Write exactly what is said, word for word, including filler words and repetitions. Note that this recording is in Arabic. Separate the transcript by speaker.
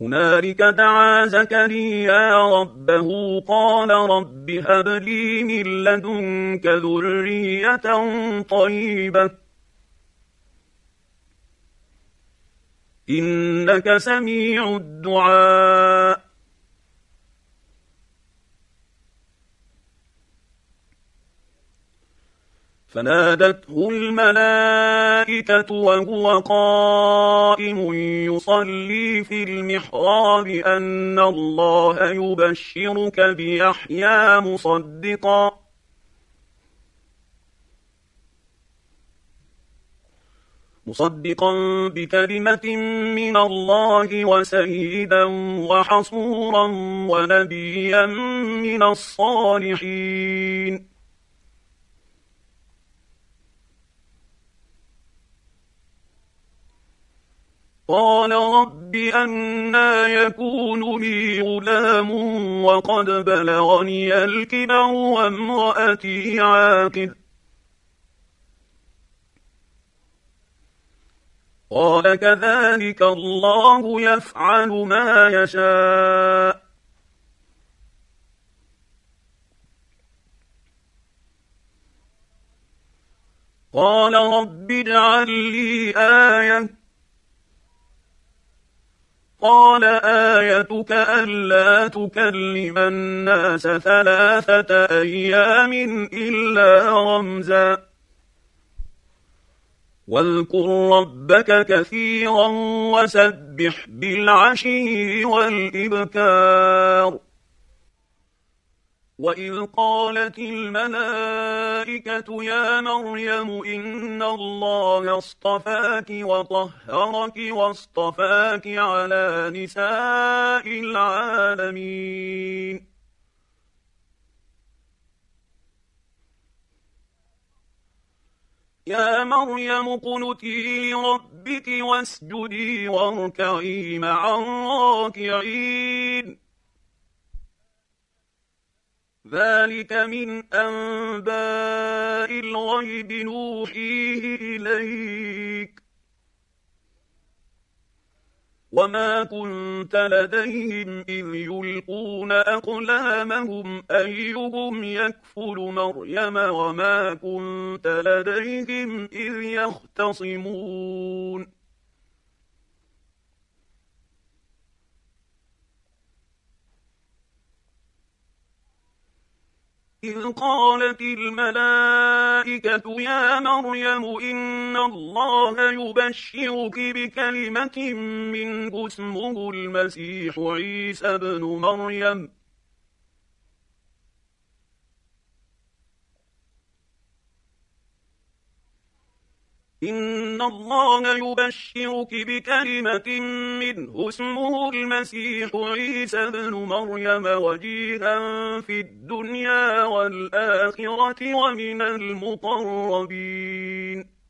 Speaker 1: هنالك دعا زكريا ربه قال رب هب لي من لدنك ذرية طيبة إنك سميع الدعاء. فنادته الملائكة وهو قائم يصلي في المحراب أن الله يبشرك بيحيى مصدقا مصدقا بكلمة من الله وسيدا وحصورا ونبيا من الصالحين. قال رب أنى يكون لي غلام وقد بلغني الكبر وامرأتي عاقر. قال كذلك الله يفعل ما يشاء. قال رب اجعل لي آية. قال آيتك ألا تكلم الناس ثلاثة أيام إلا رمزا واذكر ربك كثيرا وسبح بالعشي والإبكار. وإذ قالت الملائكة يا مريم إن الله اصطفاك وطهرك واصطفاك على نساء العالمين. يا مريم اقنتي لربك واسجدي واركعي مع الراكعين. ذلك من أنباء الغيب نوحيه إليك وما كنت لديهم إذ يلقون أقلامهم أيهم يكفل مريم وما كنت لديهم إذ يختصمون. إذ قالت الملائكة يا مريم إن الله يبشرك بكلمة منه اسمه المسيح عيسى ابن مريم إن الله يبشرك بكلمة منه اسمه المسيح عيسى ابن مريم وجيها في الدنيا والآخرة ومن المقربين.